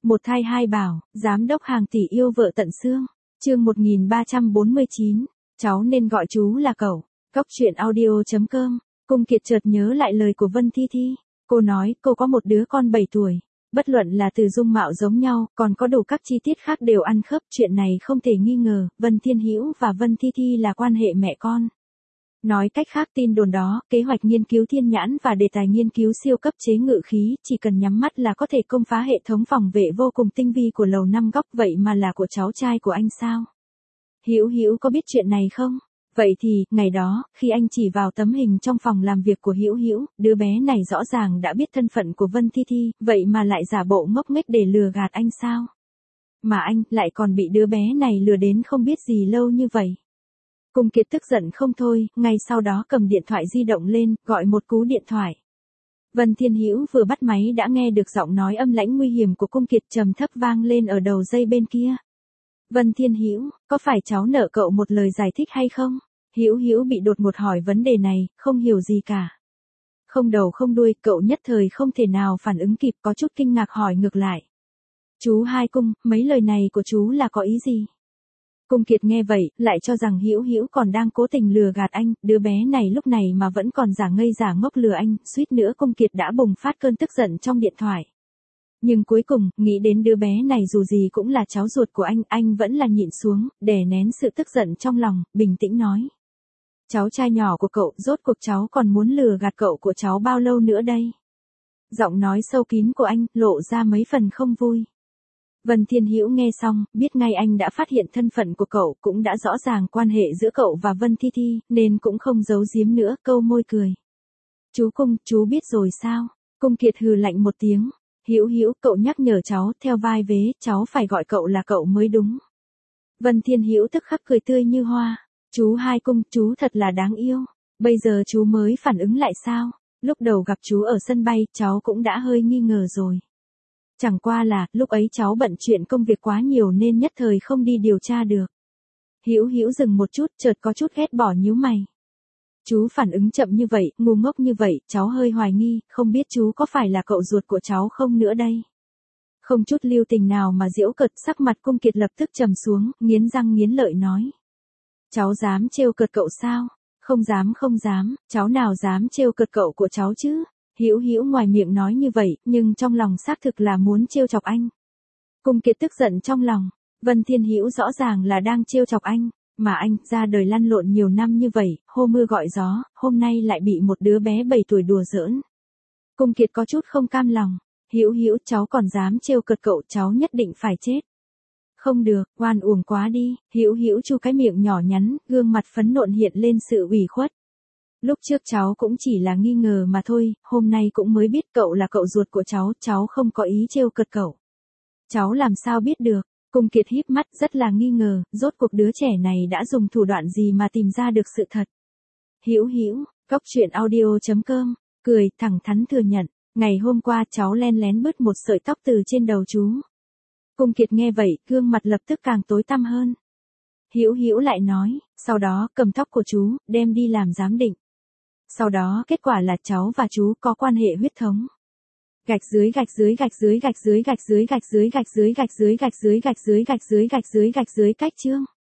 Một thai hai bảo, giám đốc hàng tỷ yêu vợ tận xương. Chương 1349, cháu nên gọi chú là cậu. Cóc truyện audio.com. Cung Kiệt chợt nhớ lại lời của Vân Thi Thi. Cô nói cô có một đứa con 7 tuổi. Bất luận là từ dung mạo giống nhau, còn có đủ các chi tiết khác đều ăn khớp. Chuyện này không thể nghi ngờ, Vân Thiên Hữu và Vân Thi Thi là quan hệ mẹ con. Nói cách khác, tin đồn đó, kế hoạch nghiên cứu thiên nhãn và đề tài nghiên cứu siêu cấp chế ngự khí, chỉ cần nhắm mắt là có thể công phá hệ thống phòng vệ vô cùng tinh vi của lầu 5 góc, vậy mà là của cháu trai của anh sao? Hữu Hữu có biết chuyện này không? Vậy thì, ngày đó, khi anh chỉ vào tấm hình trong phòng làm việc của Hữu Hữu, đứa bé này rõ ràng đã biết thân phận của Vân Thi Thi, vậy mà lại giả bộ ngốc nghếch để lừa gạt anh sao? Mà anh lại còn bị đứa bé này lừa đến không biết gì lâu như vậy. Cung Kiệt tức giận không thôi, ngay sau đó cầm điện thoại di động lên, gọi một cú điện thoại. Vân Thiên Hữu vừa bắt máy đã nghe được giọng nói âm lãnh nguy hiểm của Cung Kiệt trầm thấp vang lên ở đầu dây bên kia. Vân Thiên Hữu, có phải cháu nợ cậu một lời giải thích hay không? Hữu Hữu bị đột ngột hỏi vấn đề này, không hiểu gì cả. Không đầu không đuôi, cậu nhất thời không thể nào phản ứng kịp, có chút kinh ngạc hỏi ngược lại. Chú Hai Cung, mấy lời này của chú là có ý gì? Cung Kiệt nghe vậy, lại cho rằng Hữu Hữu còn đang cố tình lừa gạt anh, đứa bé này lúc này mà vẫn còn giả ngây giả ngốc lừa anh, suýt nữa Cung Kiệt đã bùng phát cơn tức giận trong điện thoại. Nhưng cuối cùng, nghĩ đến đứa bé này dù gì cũng là cháu ruột của anh vẫn là nhịn xuống, đè nén sự tức giận trong lòng, bình tĩnh nói. Cháu trai nhỏ của cậu, rốt cuộc cháu còn muốn lừa gạt cậu của cháu bao lâu nữa đây? Giọng nói sâu kín của anh, lộ ra mấy phần không vui. Vân Thiên Hữu nghe xong, biết ngay anh đã phát hiện thân phận của cậu, cũng đã rõ ràng quan hệ giữa cậu và Vân Thi Thi, nên cũng không giấu giếm nữa, câu môi cười. Chú Cung, chú biết rồi sao? Cung Kiệt hừ lạnh một tiếng. Hữu Hữu, cậu nhắc nhở cháu, theo vai vế, cháu phải gọi cậu là cậu mới đúng. Vân Thiên Hữu tức khắc cười tươi như hoa. Chú Hai Cung, chú thật là đáng yêu. Bây giờ chú mới phản ứng lại sao? Lúc đầu gặp chú ở sân bay, cháu cũng đã hơi nghi ngờ rồi. Chẳng qua là, lúc ấy cháu bận chuyện công việc quá nhiều nên nhất thời không đi điều tra được. Hữu Hữu dừng một chút, chợt có chút ghét bỏ nhíu mày. Chú phản ứng chậm như vậy, ngu ngốc như vậy, cháu hơi hoài nghi, không biết chú có phải là cậu ruột của cháu không nữa đây. Không chút lưu tình nào mà giễu cợt, sắc mặt Cung Kiệt lập tức trầm xuống, nghiến răng nghiến lợi nói. Cháu dám trêu cợt cậu sao? Không dám, cháu nào dám trêu cợt cậu của cháu chứ? Hữu Hữu ngoài miệng nói như vậy, nhưng trong lòng xác thực là muốn trêu chọc anh. Cung Kiệt tức giận trong lòng, Vân Thiên Hữu rõ ràng là đang trêu chọc anh, mà anh ra đời lăn lộn nhiều năm như vậy, hô mưa gọi gió, hôm nay lại bị một đứa bé 7 tuổi đùa giỡn. Cung Kiệt có chút không cam lòng, Hữu Hữu, cháu còn dám trêu cợt cậu, cháu nhất định phải chết. Không được, oan uổng quá đi. Hữu Hữu chu cái miệng nhỏ nhắn, gương mặt phấn nộn hiện lên sự ủy khuất. Lúc trước cháu cũng chỉ là nghi ngờ mà thôi, hôm nay cũng mới biết cậu là cậu ruột của cháu không có ý trêu cợt cậu. Cháu làm sao biết được? Cung Kiệt híp mắt rất là nghi ngờ, rốt cuộc đứa trẻ này đã dùng thủ đoạn gì mà tìm ra được sự thật. Hữu Hữu, Cóc truyện audio.com, cười, thẳng thắn thừa nhận, ngày hôm qua cháu len lén bứt một sợi tóc từ trên đầu chú. Cung Kiệt nghe vậy, gương mặt lập tức càng tối tăm hơn. Hữu Hữu lại nói, sau đó cầm tóc của chú, đem đi làm giám định. Sau đó kết quả là cháu và chú có quan hệ huyết thống. Gạch dưới cách chương.